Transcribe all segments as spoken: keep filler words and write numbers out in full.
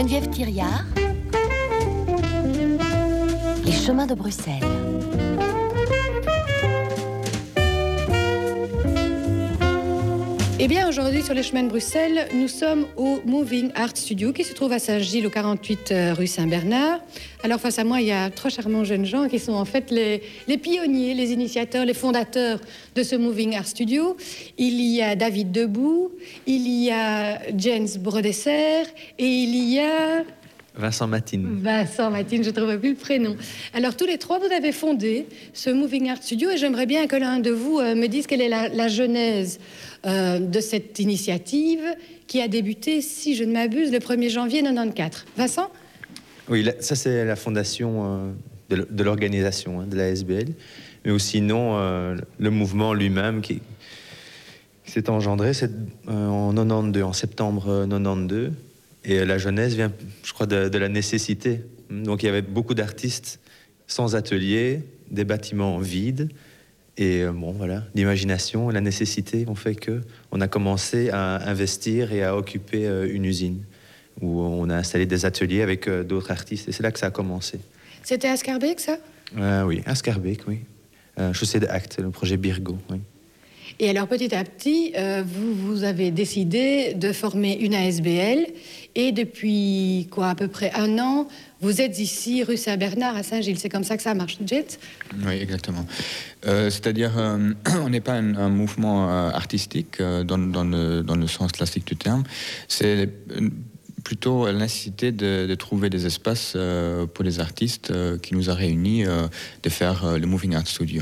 Geneviève Thiriard, Les chemins de Bruxelles. Eh bien, aujourd'hui, sur les chemins de Bruxelles, nous sommes au Moving Art Studio qui se trouve à Saint-Gilles, au quarante-huit rue Saint-Bernard. Alors, face à moi, il y a trois charmants jeunes gens qui sont en fait les, les pionniers, les initiateurs, les fondateurs de ce Moving Art Studio. Il y a David Debout, il y a Jens Brodesser et il y a... Vincent Matine. Vincent Matine, je ne trouvais plus le prénom. Alors, tous les trois, vous avez fondé ce Moving Art Studio et j'aimerais bien que l'un de vous euh, me dise quelle est la, la genèse euh, de cette initiative qui a débuté, si je ne m'abuse, le premier janvier mille neuf cent quatre-vingt-quatorze. Vincent ? Oui, là, ça c'est la fondation euh, de l'organisation, hein, de la S B L, mais aussi non euh, le mouvement lui-même qui, qui s'est engendré c'est, euh, en quatre-vingt-douze, en septembre quatre-vingt-douze. Et la genèse vient, je crois, de, de la nécessité. Donc il y avait beaucoup d'artistes sans atelier, des bâtiments vides. Et euh, bon, voilà, l'imagination et la nécessité ont fait qu'on a commencé à investir et à occuper euh, une usine où on a installé des ateliers avec euh, d'autres artistes. Et c'est là que ça a commencé. C'était à Scarbeck, ça ? euh, Oui, à Scarbeck, oui. Euh, Chaussée d'Acte, le projet Birgo, oui. Et alors, petit à petit, euh, vous, vous avez décidé de former une A S B L. Et depuis, quoi, à peu près un an, vous êtes ici, rue Saint-Bernard, à Saint-Gilles. C'est comme ça que ça marche, Jet ? Oui, exactement. Euh, c'est-à-dire, euh, on n'est pas un, un mouvement euh, artistique euh, dans, dans, le, dans le sens classique du terme. C'est plutôt la nécessité de, de trouver des espaces euh, pour les artistes euh, qui nous a réunis, euh, de faire euh, le Moving Art Studio.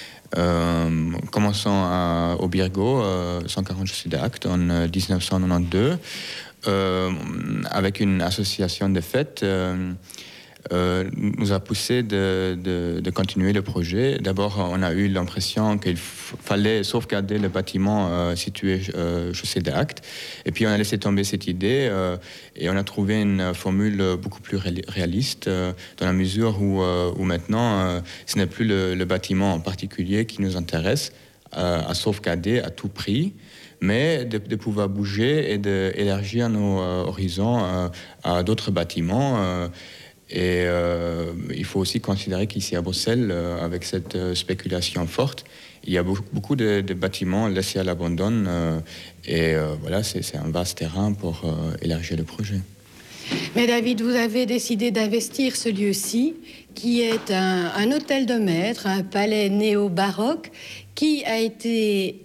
Euh, commençons à, au Birgo, euh, cent quarante Chaussée d'Acte, en euh, dix-neuf cent quatre-vingt-douze, euh, avec une association de fêtes, euh, euh, nous a poussé de, de, de continuer le projet. D'abord, on a eu l'impression qu'il f- fallait sauvegarder le bâtiment euh, situé euh, Chaussée d'Acte, et puis on a laissé tomber cette idée euh, et on a trouvé une formule beaucoup plus ré- réaliste euh, dans la mesure où, euh, où maintenant euh, ce n'est plus le, le bâtiment en particulier qui nous intéresse euh, à sauvegarder à tout prix, mais de, de pouvoir bouger et d'élargir nos euh, horizons euh, à d'autres bâtiments. Euh, et euh, il faut aussi considérer qu'ici à Bruxelles, euh, avec cette euh, spéculation forte, il y a beaucoup, beaucoup de, de bâtiments laissés à l'abandon. Euh, et euh, voilà, c'est, c'est un vaste terrain pour euh, élargir le projet. Mais David, vous avez décidé d'investir ce lieu-ci, qui est un, un hôtel de maître, un palais néo-baroque, qui a été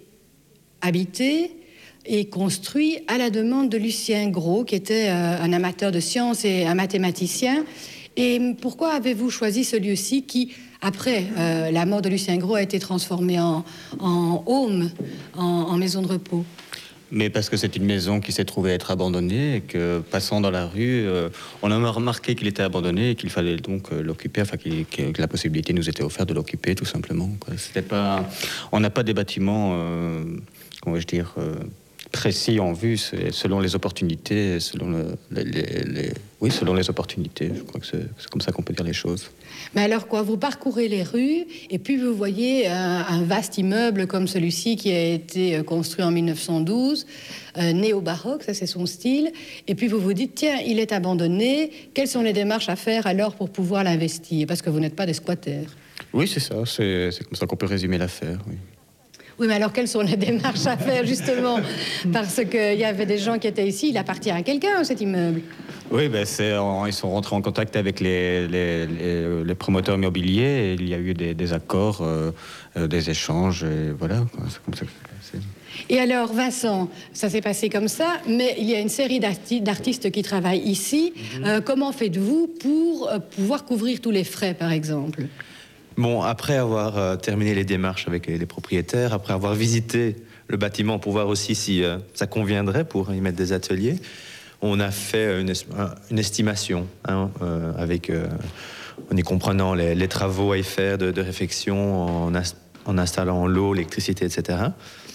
habité et construit à la demande de Lucien Gros, qui était euh, un amateur de sciences et un mathématicien. Et pourquoi avez-vous choisi ce lieu-ci qui, après euh, la mort de Lucien Gros, a été transformé en, en home, en, en maison de repos ? Mais parce que c'est une maison qui s'est trouvée être abandonnée et que, passant dans la rue, euh, on a remarqué qu'il était abandonné et qu'il fallait donc euh, l'occuper, enfin qu'il, que la possibilité nous était offerte de l'occuper, tout simplement, quoi. C'était pas, on n'a pas des bâtiments, euh, comment vais-je dire, euh, précis en vue, c'est selon les opportunités, selon le, les, les, les, oui, selon les opportunités. Je crois que c'est, c'est comme ça qu'on peut dire les choses. Mais alors quoi, vous parcourez les rues et puis vous voyez un, un vaste immeuble comme celui-ci qui a été construit en mille neuf cent douze, euh, néo-baroque, ça c'est son style, et puis vous vous dites, tiens, il est abandonné, quelles sont les démarches à faire alors pour pouvoir l'investir ? Parce que vous n'êtes pas des squatters. Oui, c'est ça, c'est, c'est comme ça qu'on peut résumer l'affaire, oui. Oui, mais alors quelles sont les démarches à faire, justement ? Parce qu'il y avait des gens qui étaient ici, il appartient à quelqu'un, cet immeuble. Oui, ben c'est, ils sont rentrés en contact avec les, les, les, les promoteurs immobiliers, et il y a eu des, des accords, euh, des échanges, et voilà, quoi. C'est comme ça que c'est. Et alors, Vincent, ça s'est passé comme ça, mais il y a une série d'arti- d'artistes qui travaillent ici. Mm-hmm. Euh, comment faites-vous pour euh, pouvoir couvrir tous les frais, par exemple ? Bon, après avoir euh, terminé les démarches avec les, les propriétaires, après avoir visité le bâtiment pour voir aussi si euh, ça conviendrait pour y mettre des ateliers, on a fait une, une estimation, hein, euh, avec, euh, en y comprenant les, les travaux à y faire de, de réfection, en, as, en installant l'eau, l'électricité, et cetera.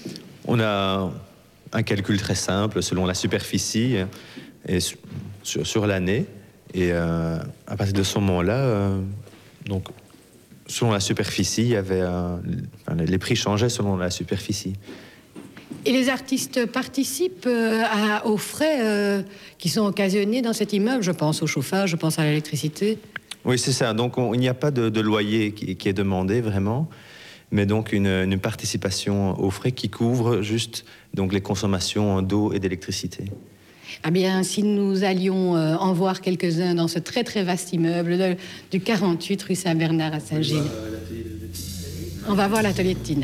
On a un calcul très simple selon la superficie et sur, sur, sur l'année. Et euh, à partir de ce moment-là, euh, donc, selon la superficie, il y avait un, enfin, les prix changeaient selon la superficie. Et les artistes participent euh, à, aux frais euh, qui sont occasionnés dans cet immeuble. Je pense au chauffage, je pense à l'électricité. Oui, c'est ça. Donc, on, il n'y a pas de, de loyer qui, qui est demandé vraiment, mais donc une, une participation aux frais qui couvre juste donc les consommations d'eau et d'électricité. Ah bien, si nous allions euh, en voir quelques-uns dans ce très très vaste immeuble de, du quarante-huit rue Saint-Bernard à Saint-Gilles. On va voir l'atelier de Tina.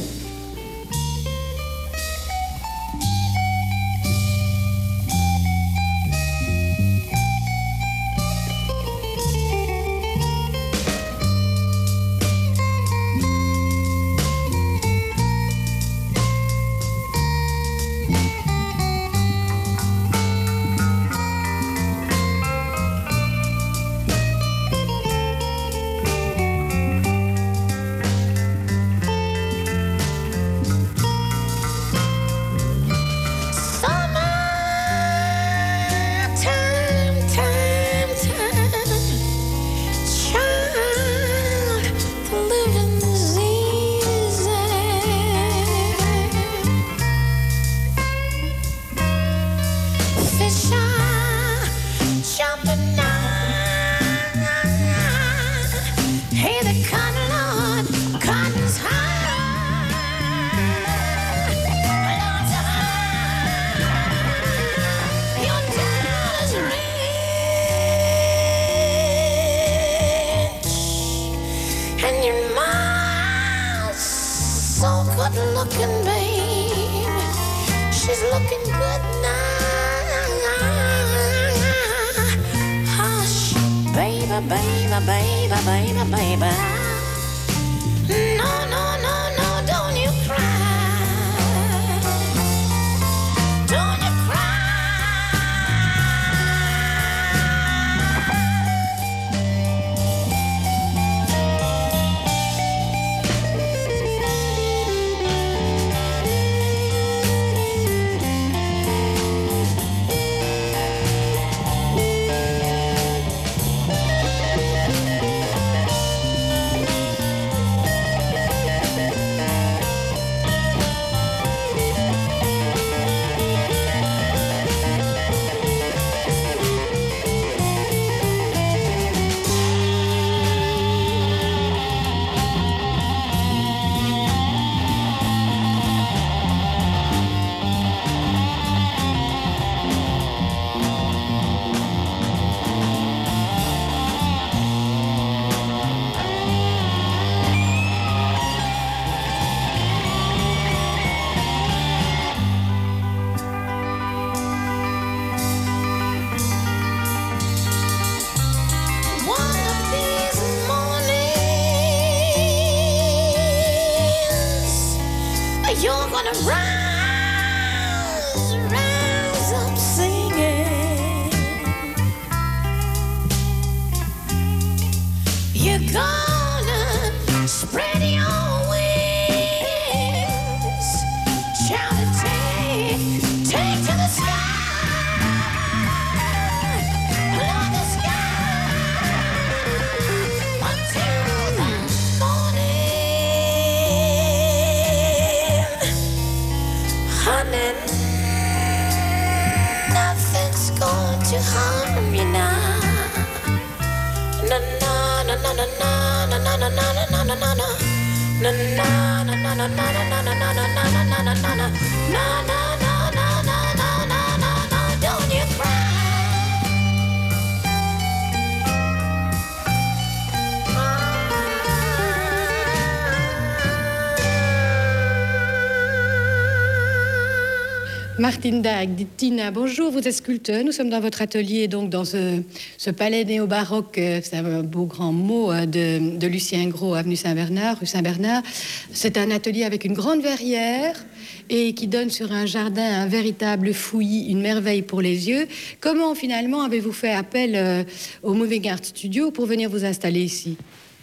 Martine Dag, dit Tina, bonjour, vous êtes sculpteur, nous sommes dans votre atelier, donc dans ce, ce palais néo-baroque, c'est un beau grand mot, de, de Lucien Gros, avenue Saint-Bernard, rue Saint-Bernard. C'est un atelier avec une grande verrière et qui donne sur un jardin un véritable fouillis, une merveille pour les yeux. Comment finalement avez-vous fait appel euh, au Moving Art Studio pour venir vous installer ici?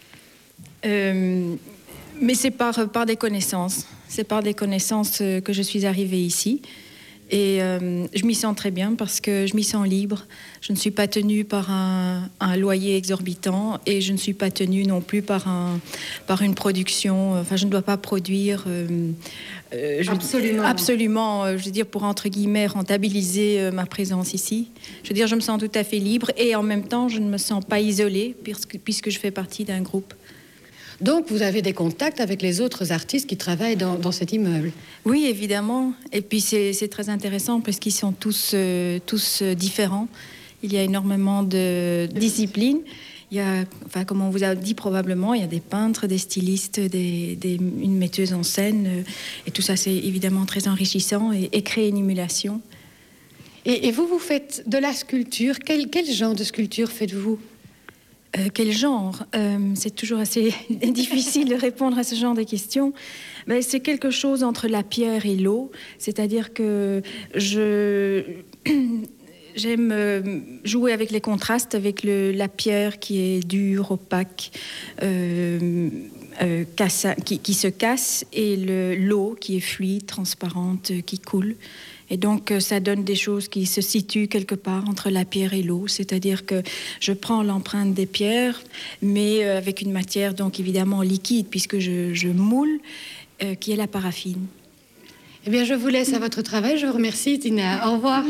euh, Mais c'est par, par des connaissances, c'est par des connaissances que je suis arrivée ici. Et euh, je m'y sens très bien parce que je m'y sens libre. Je ne suis pas tenue par un, un loyer exorbitant et je ne suis pas tenue non plus par, un, par une production. Enfin, je ne dois pas produire... Euh, euh, je absolument. Veux, absolument, euh, je veux dire, pour entre guillemets rentabiliser euh, ma présence ici. Je veux dire, je me sens tout à fait libre et en même temps, je ne me sens pas isolée puisque, puisque je fais partie d'un groupe. Donc, vous avez des contacts avec les autres artistes qui travaillent dans, dans cet immeuble? Oui, évidemment. Et puis, c'est, c'est très intéressant parce qu'ils sont tous, euh, tous euh, différents. Il y a énormément de disciplines. Il y a, enfin, comme on vous a dit probablement, il y a des peintres, des stylistes, des, des, une metteuse en scène. Euh, et tout ça, c'est évidemment très enrichissant et, et crée une émulation. Et, et vous, vous faites de la sculpture. Quel, quel genre de sculpture faites-vous? Euh, quel genre euh, C'est toujours assez difficile de répondre à ce genre de questions. Mais c'est quelque chose entre la pierre et l'eau. C'est-à-dire que je... J'aime jouer avec les contrastes, avec le, la pierre qui est dure, opaque, euh, euh, cassa, qui, qui se casse, et le, l'eau qui est fluide, transparente, qui coule. Et donc, ça donne des choses qui se situent quelque part entre la pierre et l'eau. C'est-à-dire que je prends l'empreinte des pierres, mais avec une matière, donc évidemment liquide, puisque je, je moule, euh, qui est la paraffine. Eh bien, je vous laisse à votre travail. Je vous remercie, Tina. Au revoir.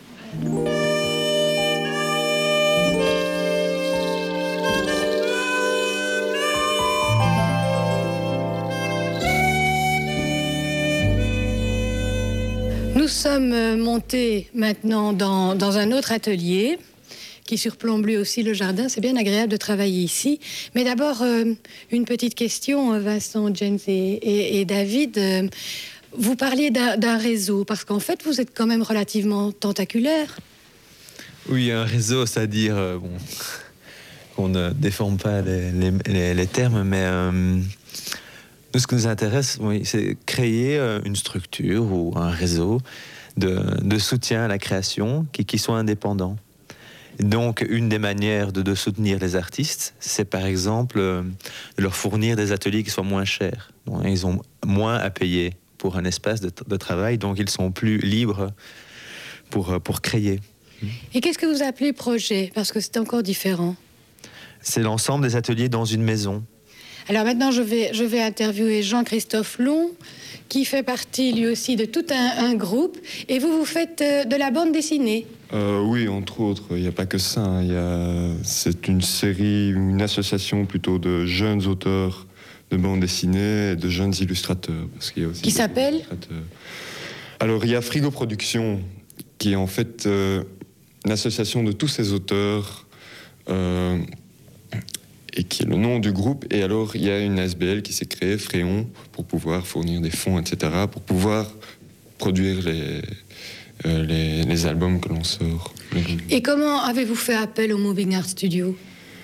Nous sommes montés maintenant dans, dans un autre atelier qui surplombe lui aussi le jardin. C'est bien agréable de travailler ici. Mais d'abord, euh, une petite question, Vincent, Jens et, et, et David. Euh, vous parliez d'un, d'un réseau, parce qu'en fait, vous êtes quand même relativement tentaculaire. Oui, un réseau, c'est-à-dire euh, bon, qu'on ne déforme pas les, les, les, les termes, mais euh, nous, ce qui nous intéresse, oui, c'est créer euh, une structure ou un réseau de, de soutien à la création qui, qui soit indépendant. Donc, une des manières de, de soutenir les artistes, c'est par exemple euh, de leur fournir des ateliers qui soient moins chers. Bon, ils ont moins à payer pour un espace de, de travail, donc ils sont plus libres pour, pour créer. Et qu'est-ce que vous appelez projet? Parce que c'est encore différent. C'est l'ensemble des ateliers dans une maison. Alors maintenant, je vais, je vais interviewer Jean-Christophe Long, qui fait partie lui aussi de tout un, un groupe. Et vous, vous faites euh, de la bande dessinée? euh, Oui, entre autres. Il n'y a pas que ça. Hein. Il y a... C'est une série, une association plutôt de jeunes auteurs de bande dessinée et de jeunes illustrateurs. Parce qu'il y a aussi qui s'appelle? Alors, il y a Frigo Productions, qui est en fait euh, une association de tous ces auteurs... Euh, et qui est le nom du groupe. Et alors, il y a une A S B L qui s'est créée, Fréon, pour pouvoir fournir des fonds, et cetera, pour pouvoir produire les, euh, les, les albums que l'on sort. Et comment avez-vous fait appel au Moving Art Studio?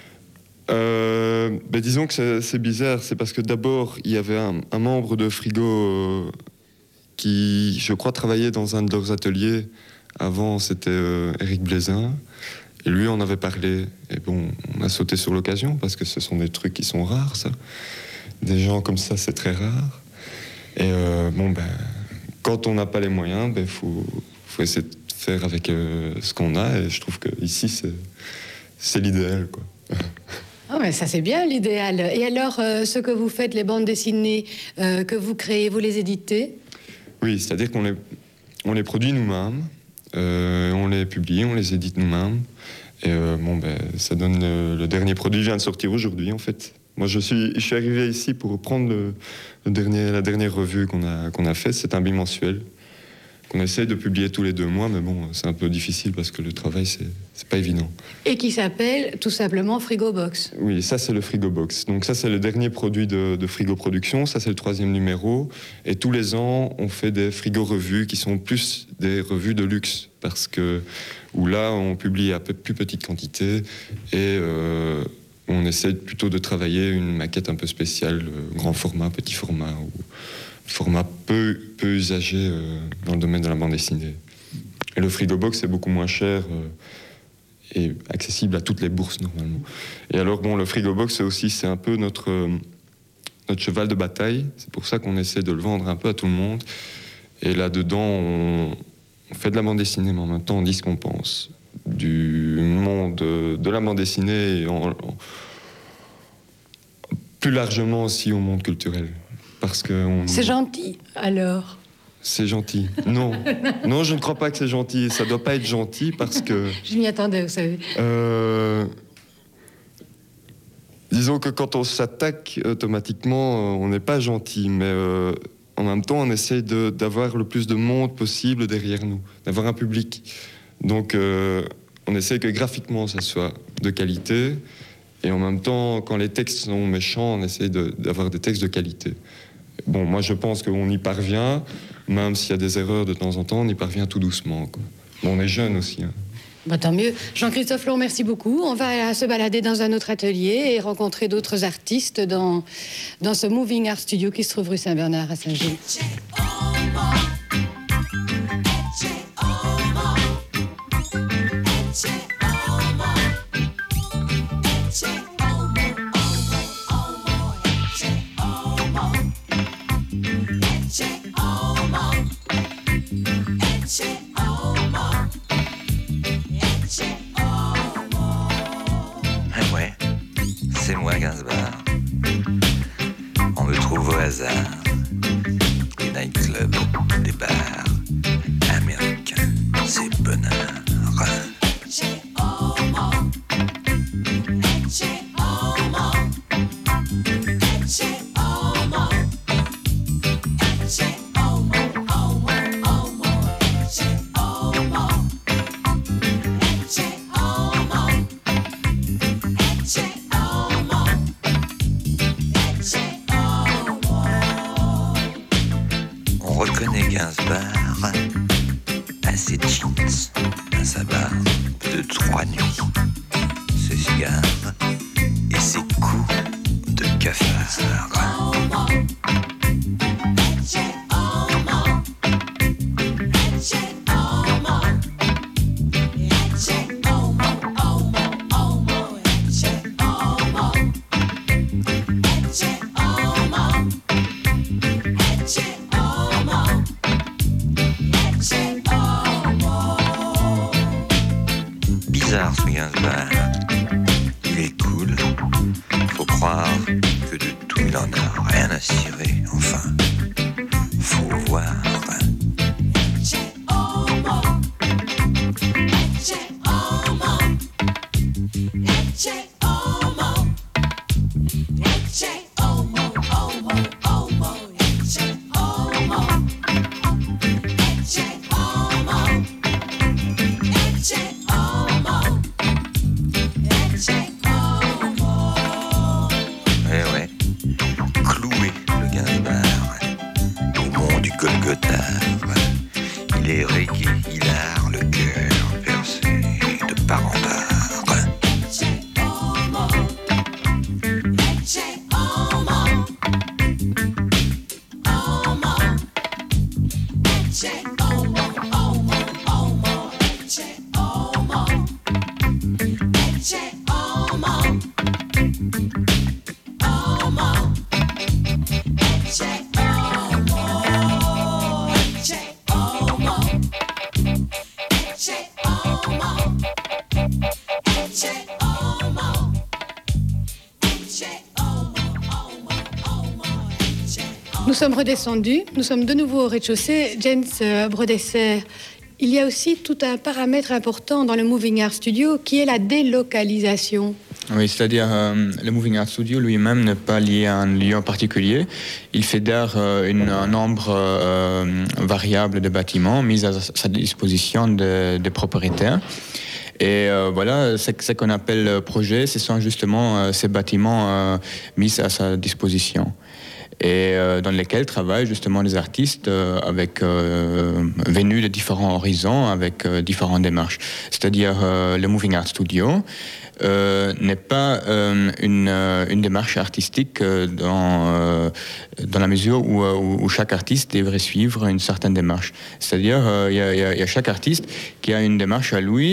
euh, ben Disons que c'est, c'est bizarre. C'est parce que d'abord, il y avait un, un membre de Frigo euh, qui, je crois, travaillait dans un de leurs ateliers. Avant, c'était euh, Eric Blaisin. Et lui, on avait parlé, et bon, on a sauté sur l'occasion, parce que ce sont des trucs qui sont rares, ça. Des gens comme ça, c'est très rare. Et euh, bon, ben, quand on n'a pas les moyens, ben, faut, faut essayer de faire avec euh, ce qu'on a, et je trouve qu'ici, c'est, c'est l'idéal, quoi. Oh, mais ça, c'est bien, l'idéal. Et alors, euh, ce que vous faites, les bandes dessinées euh, que vous créez, vous les éditez? Oui, c'est-à-dire qu'on les, on les produit nous-mêmes, euh, on les publie, on les édite nous-mêmes. Et euh, bon, ben, ça donne le, le dernier produit vient de sortir aujourd'hui, en fait. Moi, je suis, je suis arrivé ici pour prendre le, le dernier, la dernière revue qu'on a, qu'on a faite. C'est un bimensuel qu'on essaie de publier tous les deux mois, mais bon, c'est un peu difficile parce que le travail, c'est, c'est pas évident. Et qui s'appelle tout simplement Frigo Box. Oui, ça, c'est le Frigo Box. Donc ça, c'est le dernier produit de, de Frigo Productions. Ça, c'est le troisième numéro. Et tous les ans, on fait des Frigo revues qui sont plus des revues de luxe, parce que où là, on publie à plus petite quantité et euh, on essaie plutôt de travailler une maquette un peu spéciale, euh, grand format, petit format, ou format peu, peu usagé euh, dans le domaine de la bande dessinée. Et le Frigo Box est beaucoup moins cher euh, et accessible à toutes les bourses normalement. Et alors, bon, le Frigo Box, c'est aussi, c'est un peu notre, euh, notre cheval de bataille. C'est pour ça qu'on essaie de le vendre un peu à tout le monde. Et là-dedans, on... on fait de la bande dessinée, mais en même temps, on dit ce qu'on pense du monde de la bande dessinée et en, en, plus largement aussi au monde culturel. Parce que on... C'est gentil, alors? C'est gentil. Non. Non, je ne crois pas que c'est gentil. Ça doit pas être gentil parce que... Je m'y attendais, vous savez. Euh... Disons que quand on s'attaque, automatiquement, on n'est pas gentil. Mais euh, en même temps, on essaye de, d'avoir le plus de monde possible derrière nous, d'avoir un public. Donc, euh, on essaie que graphiquement, ça soit de qualité. Et en même temps, quand les textes sont méchants, on essaie de, d'avoir des textes de qualité. Bon, moi, je pense qu'on y parvient. Même s'il y a des erreurs de temps en temps, on y parvient tout doucement, quoi. Bon, on est jeunes aussi, hein. Bah, tant mieux. Jean-Christophe Long, merci beaucoup. On va se balader dans un autre atelier et rencontrer d'autres artistes dans, dans ce Moving Art Studio qui se trouve rue Saint-Bernard à Saint-Gilles. Ouais, c'est moi Gainsbourg. On me trouve au hasard. Des nightclubs, des bars américains, c'est bonheur. On reconnaît Gainsbourg à ses jeans, à sa barbe de trois nuits, ses cigares et ses coups de cafard. Bizarre ce Gainsbourg, il est cool, faut croire que de tout il en a rien à cirer, enfin, faut voir. Eh ouais, cloué le Gainsbourg au mont du Golgotha. Il est reggae, hilar, le cœur percé de part en part. Nous sommes redescendus, nous sommes de nouveau au rez-de-chaussée. James euh, Brodesser, il y a aussi tout un paramètre important dans le Moving Art Studio qui est la délocalisation. Oui, c'est-à-dire euh, le Moving Art Studio lui-même n'est pas lié à un lieu en particulier. Il fédère euh, une, un nombre euh, variable de bâtiments mis à sa disposition des de propriétaires. Et euh, voilà, ce, ce qu'on appelle projet, ce sont justement euh, ces bâtiments euh, mis à sa disposition. Et euh, dans lesquels travaillent justement des artistes euh, avec, euh, venus de différents horizons, avec euh, différentes démarches. C'est-à-dire euh, le Moving Art Studio euh, n'est pas euh, une, euh, une démarche artistique euh, dans, euh, dans la mesure où, où, où chaque artiste devrait suivre une certaine démarche. C'est-à-dire il euh, y, y, y a chaque artiste qui a une démarche à lui,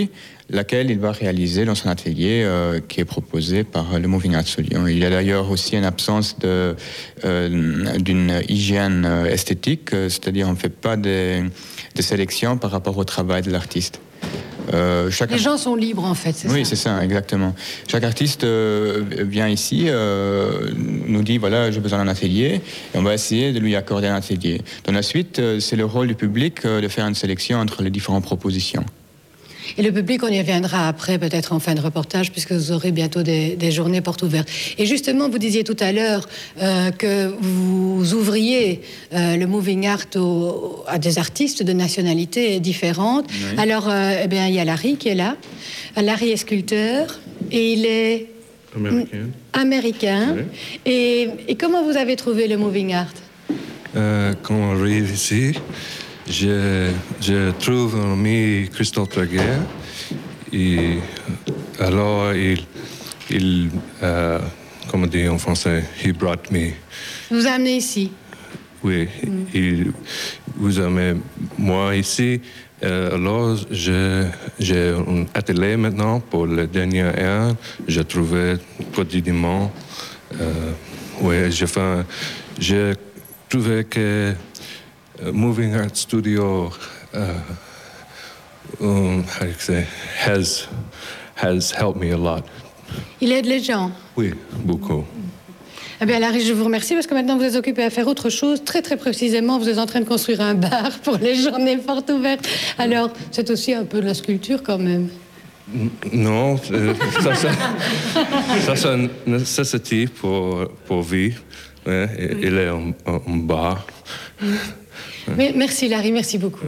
laquelle il va réaliser dans son atelier euh, qui est proposé par le Moving Arts Lyon. Il y a d'ailleurs aussi une absence de, euh, d'une hygiène esthétique, c'est-à-dire on ne fait pas de, de sélection par rapport au travail de l'artiste. Euh, chaque... Les gens sont libres en fait, c'est oui, ça. Oui, c'est ça, exactement. Chaque artiste euh, vient ici, euh, nous dit voilà, j'ai besoin d'un atelier, et on va essayer de lui accorder un atelier. Dans la suite, euh, c'est le rôle du public euh, de faire une sélection entre les différentes propositions. Et le public, on y reviendra après, peut-être en fin de reportage, puisque vous aurez bientôt des, des journées portes ouvertes. Et justement, vous disiez tout à l'heure euh, que vous ouvriez euh, le Moving Art au, à des artistes de nationalités différentes. Oui. Alors, euh, eh bien, il y a Larry qui est là. Larry est sculpteur et il est américain. américain. Oui. Et, et comment vous avez trouvé le Moving Art? euh, Quand on arrive ici, Je, je trouve un ami, Christophe Laguerre, et alors il, il euh, comment dire en français, he brought me. Vous a amené ici? Oui, mm. il vous a amené moi ici. Euh, alors, je, j'ai un atelier maintenant pour le dernier an. Je trouvais quotidiennement. Euh, oui, je fais, je trouvais que Uh, Moving Art Studio, uh, um, how do you say, has has helped me a lot. Il aide les gens. Oui, beaucoup. Eh bien, Larry, je vous remercie parce que maintenant vous êtes occupé à faire autre chose. Très, très précisément, vous êtes en train de construire un bar pour les journées portes ouvertes. Alors, c'est aussi un peu de la sculpture quand même. Non, euh, ça, ça, ça c'est une nécessité pour pour vivre. Ouais, oui. Il est en, en bar. Oui. Mais merci Larry, merci beaucoup.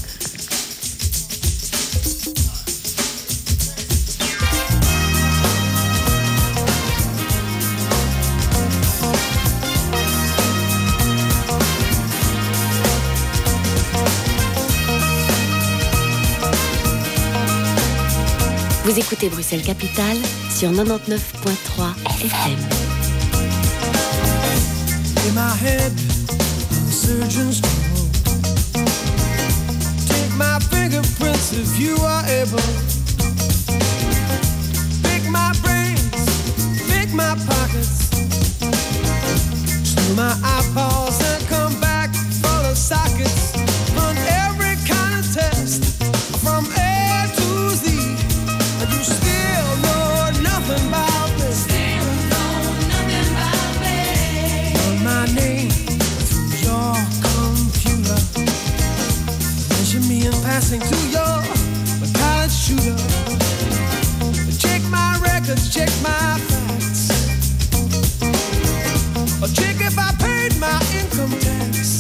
Vous écoutez Bruxelles Capitale sur quatre-vingt-dix-neuf point trois F M. In my head, the surgeon's my fingerprints if you are able. Pick my brains, pick my pockets, steal my eyeballs and come back full of sockets. Run every kind of test from A to Z, and you still know nothing about me. Still know nothing about me. Run my name through your computer. Me and passing to your college shooter. Check my records, check my facts. Or check if I paid my income tax.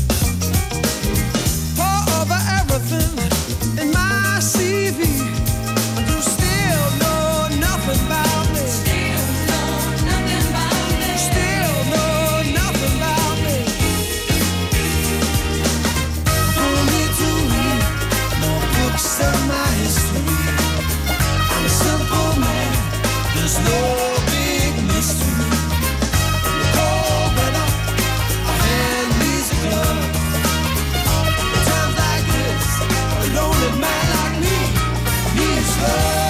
Pour over everything in my C V. And you still know nothing about me. Still know nothing about me. Still know nothing about me. Of my history, I'm a simple man. There's no big mystery. In the cold weather, a hand needs a glove. In times like this, a lonely man like me needs love.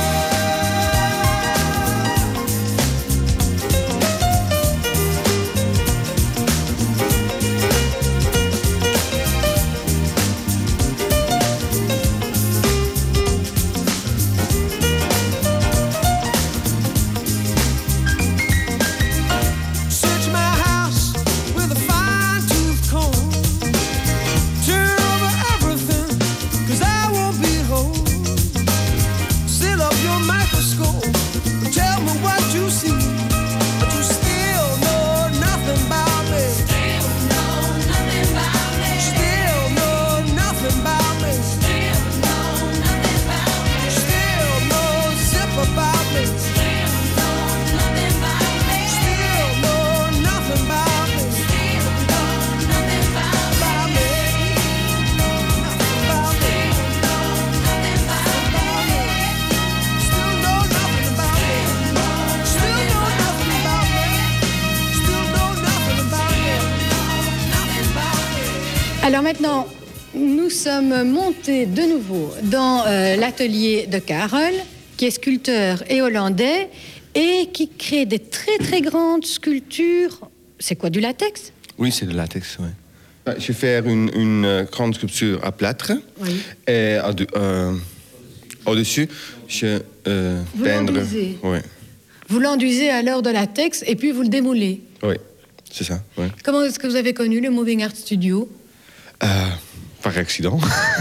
Alors maintenant, nous sommes montés de nouveau dans euh, l'atelier de Karel, qui est sculpteur et hollandais, et qui crée des très très grandes sculptures. C'est quoi, du latex? Oui, c'est du latex, oui. Je vais faire une, une grande sculpture à plâtre. Oui. Et euh, au-dessus, je euh, Vous peindre. l'enduisez. Oui, Vous l'enduisez alors de latex et puis vous le démoulez. oui, c'est ça. Oui. Comment est-ce que vous avez connu le Moving Art Studio? Euh, par accident.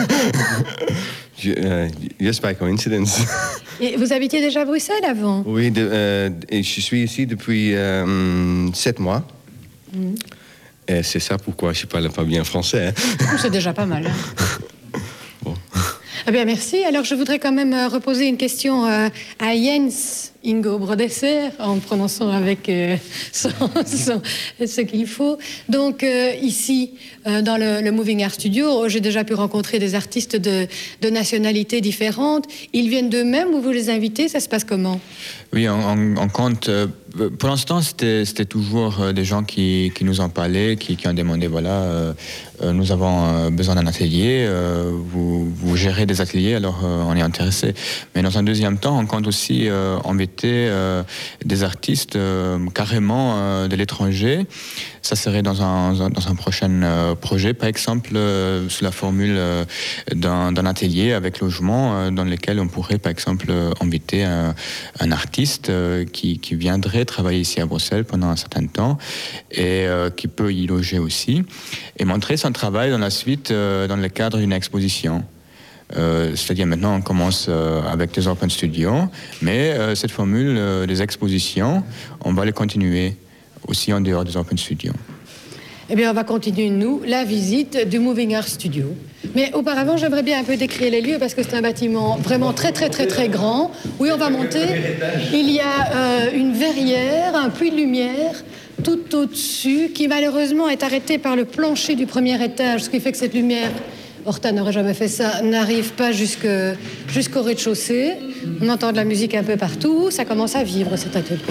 je, euh, just by coincidence. Et vous habitiez déjà à Bruxelles avant? Oui, de, euh, et je suis ici depuis euh, sept mois. Mm. Et c'est ça pourquoi je ne parle pas bien français. Hein. C'est déjà pas mal. Hein. Bon. Eh bien, merci. Alors, je voudrais quand même euh, reposer une question euh, à Jens Ingo Brodesser, en prononçant avec euh, son, son, ce qu'il faut. Donc, euh, ici, euh, dans le, le Moving Art Studio, j'ai déjà pu rencontrer des artistes de, de nationalités différentes. Ils viennent d'eux-mêmes ou vous les invitez? Ça se passe comment? Oui, on, on, on compte. Euh, pour l'instant, c'était, c'était toujours euh, des gens qui, qui nous en parlaient, qui, qui ont demandé voilà, euh, euh, nous avons euh, besoin d'un atelier, euh, vous, vous gérez des ateliers, alors euh, on est intéressé. Mais dans un deuxième temps, on compte aussi euh, embêter euh, des artistes euh, carrément euh, de l'étranger. Ça serait dans un, dans un prochain euh, projet, par exemple, euh, sous la formule euh, d'un, d'un atelier avec logement, euh, dans lequel on pourrait, par exemple, euh, inviter un, un artiste euh, qui, qui viendrait travailler ici à Bruxelles pendant un certain temps et euh, qui peut y loger aussi, et montrer son travail dans la suite euh, dans le cadre d'une exposition. Euh, c'est-à-dire maintenant on commence euh, avec des open studios, mais euh, cette formule euh, des expositions, on va les continuer aussi en dehors des open studios. Eh bien, on va continuer, nous, la visite du Moving Art Studio. Mais auparavant, j'aimerais bien un peu décrire les lieux, parce que c'est un bâtiment vraiment très, très, très, très grand. Oui, on va monter. Il y a euh, une verrière, un puits de lumière, tout au-dessus, qui malheureusement est arrêté par le plancher du premier étage, ce qui fait que cette lumière, Horta n'aurait jamais fait ça, n'arrive pas jusque, jusqu'au rez-de-chaussée. On entend de la musique un peu partout. Ça commence à vivre, cet atelier.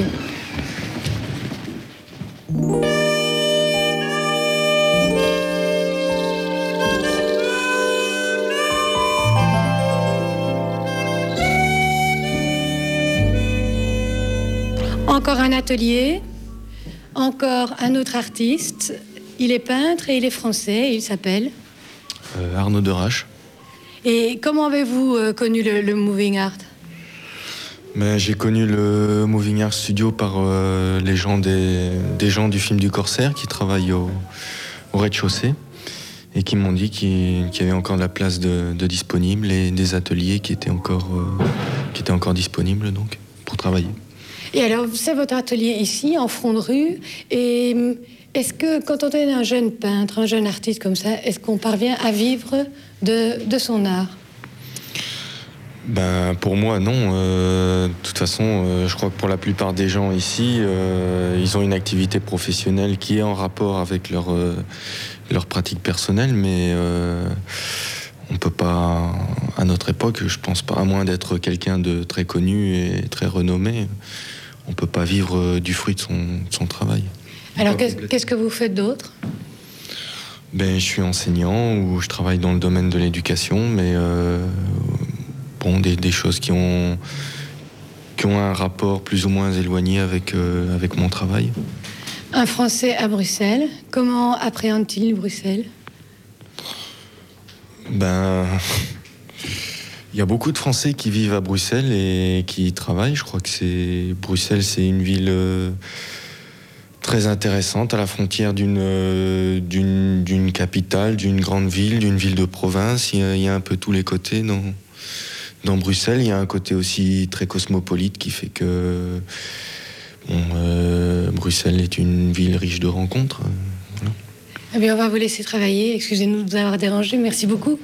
Encore un atelier, encore un autre artiste. Il est peintre et il est français. Il s'appelle euh, Arnaud Derache. Et comment avez-vous euh, connu le, le Moving Art? Mais j'ai connu le Moving Art Studio par euh, les gens des, des gens du film du Corsaire qui travaillent au, au rez-de-chaussée et qui m'ont dit qu'il, qu'il y avait encore de la place de, de disponible et des ateliers qui étaient encore, euh, qui étaient encore disponibles donc, pour travailler. Et alors, c'est votre atelier ici, en front de rue. Et est-ce que, quand on est un jeune peintre, un jeune artiste comme ça, est-ce qu'on parvient à vivre de, de son art? Ben, pour moi, non. Euh, de toute façon, euh, je crois que pour la plupart des gens ici, euh, ils ont une activité professionnelle qui est en rapport avec leur, euh, leur pratique personnelle, mais euh, on peut pas, à notre époque, je pense pas, à moins d'être quelqu'un de très connu et très renommé, on peut pas vivre du fruit de son, de son travail. Alors, qu'est-ce, qu'est-ce que vous faites d'autre? Ben, je suis enseignant ou je travaille dans le domaine de l'éducation, mais euh, bon, des, des choses qui ont, qui ont un rapport plus ou moins éloigné avec, euh, avec mon travail. Un Français à Bruxelles, comment appréhende-t-il Bruxelles? Ben, il y a beaucoup de Français qui vivent à Bruxelles et qui y travaillent. Je crois que c'est Bruxelles, c'est une ville euh, très intéressante à la frontière d'une euh, d'une, d'une capitale, d'une grande ville, d'une ville de province. Il y a, il y a un peu tous les côtés dans dans Bruxelles. Il y a un côté aussi très cosmopolite qui fait que bon, euh, Bruxelles est une ville riche de rencontres. Voilà. Eh bien, on va vous laisser travailler. Excusez-nous de vous avoir dérangé. Merci beaucoup.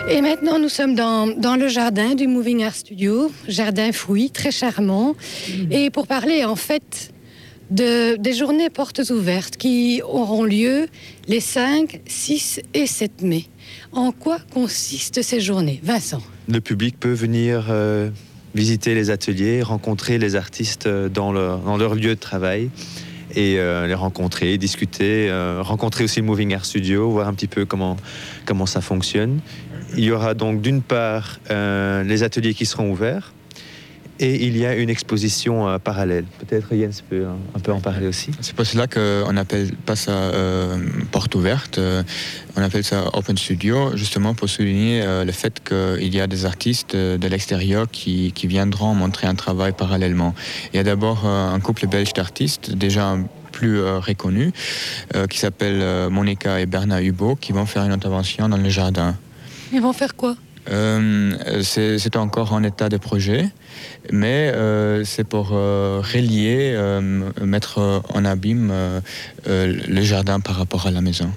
Et maintenant, nous sommes dans, dans le jardin du Moving Art Studio, jardin fouillis, très charmant. Mmh. Et pour parler, en fait, de, des journées portes ouvertes qui auront lieu les cinq, six et sept mai. En quoi consistent ces journées, Vincent? Le public peut venir euh, visiter les ateliers, rencontrer les artistes dans leur, dans leur lieu de travail et euh, les rencontrer, discuter, euh, rencontrer aussi le Moving Art Studio, voir un petit peu comment, comment ça fonctionne. Il y aura donc d'une part euh, les ateliers qui seront ouverts et il y a une exposition euh, parallèle. Peut-être Jens peut un, un peu en parler aussi. C'est pour cela qu'on n'appelle pas ça euh, porte ouverte, euh, on appelle ça Open Studio, justement pour souligner euh, le fait qu'il y a des artistes euh, de l'extérieur qui, qui viendront montrer un travail parallèlement. Il y a d'abord euh, un couple belge d'artistes, déjà plus euh, reconnus, euh, qui s'appellent euh, Monica et Bernard Hubot, qui vont faire une intervention dans le jardin. Ils vont faire quoi? Euh, c'est, c'est encore en état de projet, mais euh, c'est pour euh, relier, euh, mettre en abîme euh, euh, le jardin par rapport à la maison.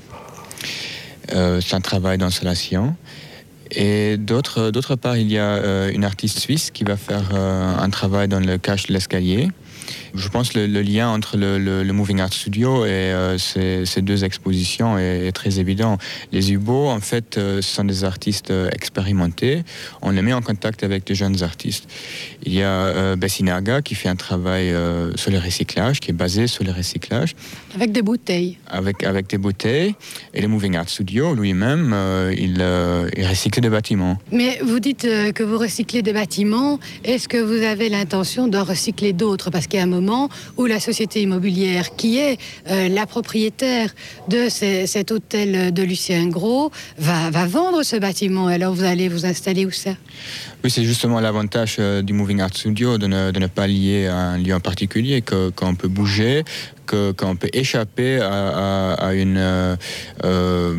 Euh, c'est un travail d'installation. Et d'autre, d'autre part, il y a euh, une artiste suisse qui va faire euh, un travail dans le cache de l'escalier. Je pense que le, le lien entre le, le, le Moving Art Studio et euh, ces, ces deux expositions est, est très évident. Les Hubot, en fait, euh, sont des artistes euh, expérimentés. On les met en contact avec de jeunes artistes. Il y a euh, Bessinaga qui fait un travail euh, sur le recyclage, qui est basé sur le recyclage. Avec des bouteilles. Avec, avec des bouteilles. Et le Moving Art Studio, lui-même, euh, il, euh, il recycle des bâtiments. Mais vous dites euh, que vous recyclez des bâtiments. Est-ce que vous avez l'intention d'en recycler d'autres? Parce qu'il y a un moment où la société immobilière, qui est euh, la propriétaire de ces, cet hôtel de Lucien Gros, va, va vendre ce bâtiment. Alors vous allez vous installer où ça? Oui, c'est justement l'avantage euh, du Moving Art Studio de ne, de ne pas lier à un lieu en particulier, que, qu'on peut bouger, que, qu'on peut échapper à, à, à une... Euh, euh,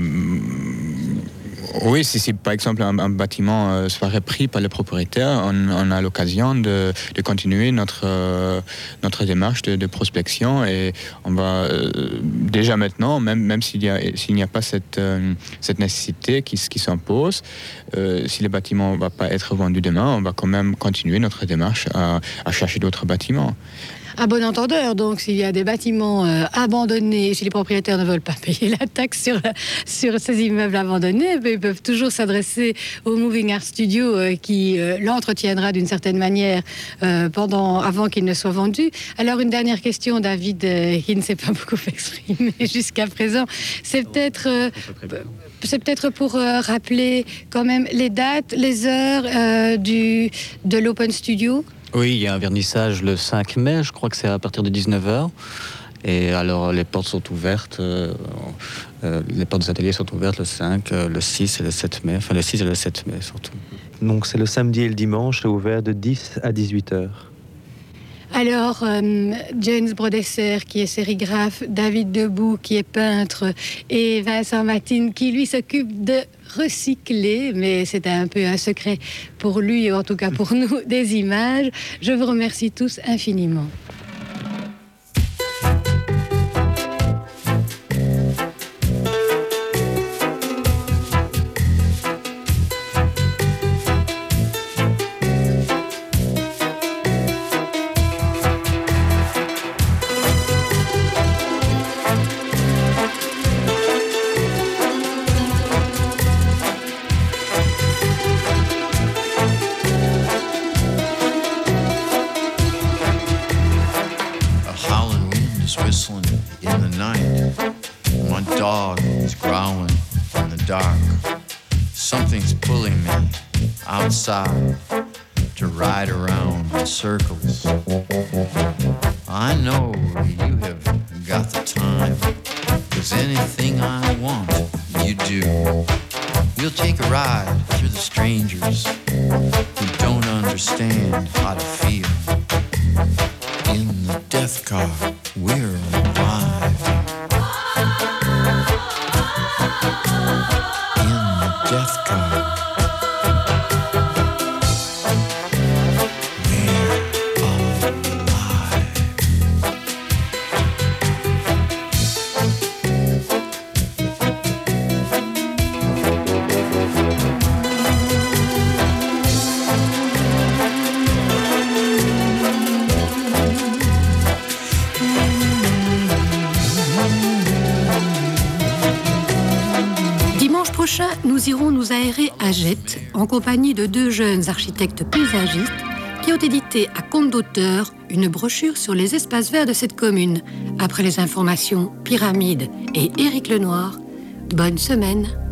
Oui, si, si par exemple un, un bâtiment euh, serait pris par le propriétaire, on, on a l'occasion de, de continuer notre, euh, notre démarche de, de prospection et on va euh, déjà maintenant, même, même s'il n'y a, s'il n'y a pas cette, euh, cette nécessité qui, qui s'impose, euh, si le bâtiment ne va pas être vendu demain, on va quand même continuer notre démarche à, à chercher d'autres bâtiments. À bon entendeur, donc, s'il y a des bâtiments euh, abandonnés, si les propriétaires ne veulent pas payer la taxe sur, sur ces immeubles abandonnés, ben, ils peuvent toujours s'adresser au Moving Art Studio euh, qui euh, l'entretiendra d'une certaine manière euh, pendant, avant qu'il ne soit vendu. Alors, une dernière question, David, euh, qui ne s'est pas beaucoup exprimé jusqu'à présent. C'est peut-être, euh, c'est peut-être pour euh, rappeler quand même les dates, les heures euh, du, de l'Open Studio. Oui, il y a un vernissage le cinq mai, je crois que c'est à partir de dix-neuf heures. Et alors, les portes sont ouvertes, euh, euh, les portes des ateliers sont ouvertes le cinq, euh, le six et le sept mai, enfin le six et le sept mai surtout. Donc c'est le samedi et le dimanche, c'est ouvert de dix à dix-huit heures. Alors, euh, James Brodesser, qui est sérigraphe, David Debout, qui est peintre, et Vincent Matine, qui lui s'occupe de recycler, mais c'est un peu un secret pour lui, ou en tout cas pour nous, des images. Je vous remercie tous infiniment. Outside to ride around in circles. I know you have got the time, 'cause anything I want, you do. We'll take a ride through the strangers who don't understand how to feel. In the death car, we're alive. In the death car. nous irons nous aérer à Jette en compagnie de deux jeunes architectes paysagistes qui ont édité à compte d'auteur une brochure sur les espaces verts de cette commune. Après les informations Pyramide et Éric Lenoir, bonne semaine.